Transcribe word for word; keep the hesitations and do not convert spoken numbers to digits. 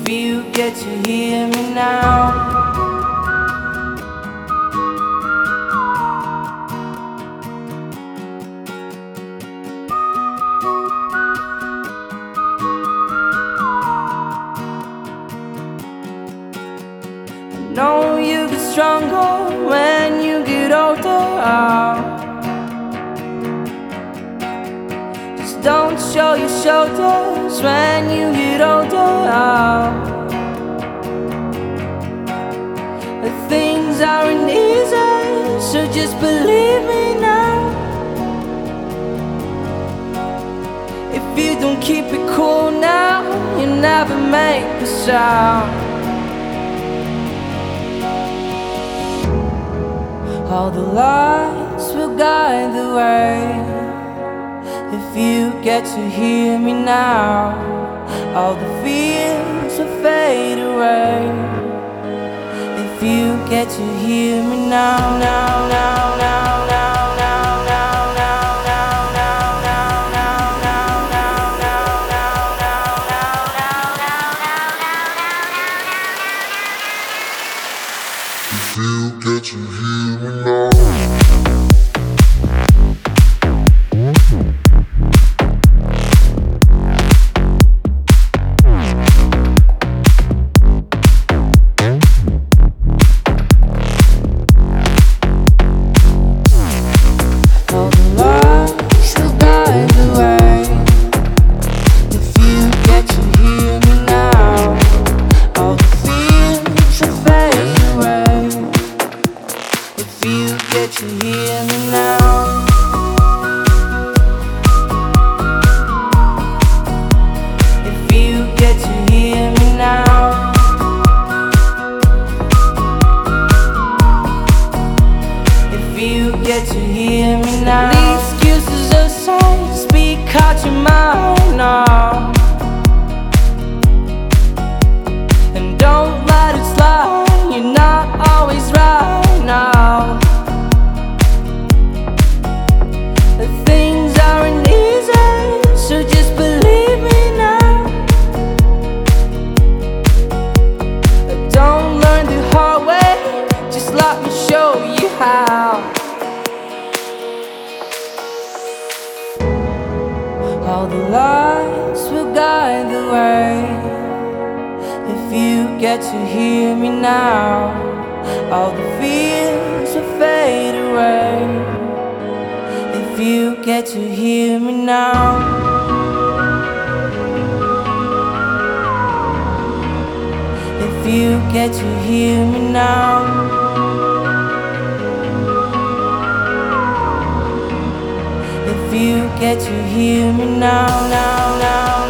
If you get to hear me now. Know you get stronger when you get older. Just don't show your shoulders when you get older. Things aren't easy, so just believe me now. If you don't keep it cool now, you never make a sound. All the lights will guide the way. If you get to hear me now, all the fears will fade away. If you get to hear me now, now, now, now, now, now, now, now, now, now, now, now, now, now, now, now, now, now, if you get to hear me now. Get you hear me now. If you get to hear me now. If you get to hear me now. The excuses aside, speak out your mind now. And don't let it slide, you're not always right now. Things aren't easy, so just believe me now. Don't learn the hard way, just let me show you how. All the lights will guide the way. If you get to hear me now, all the fears will fade away. If you get to hear me now. If you get to hear me now. If you get to hear me now, now, now.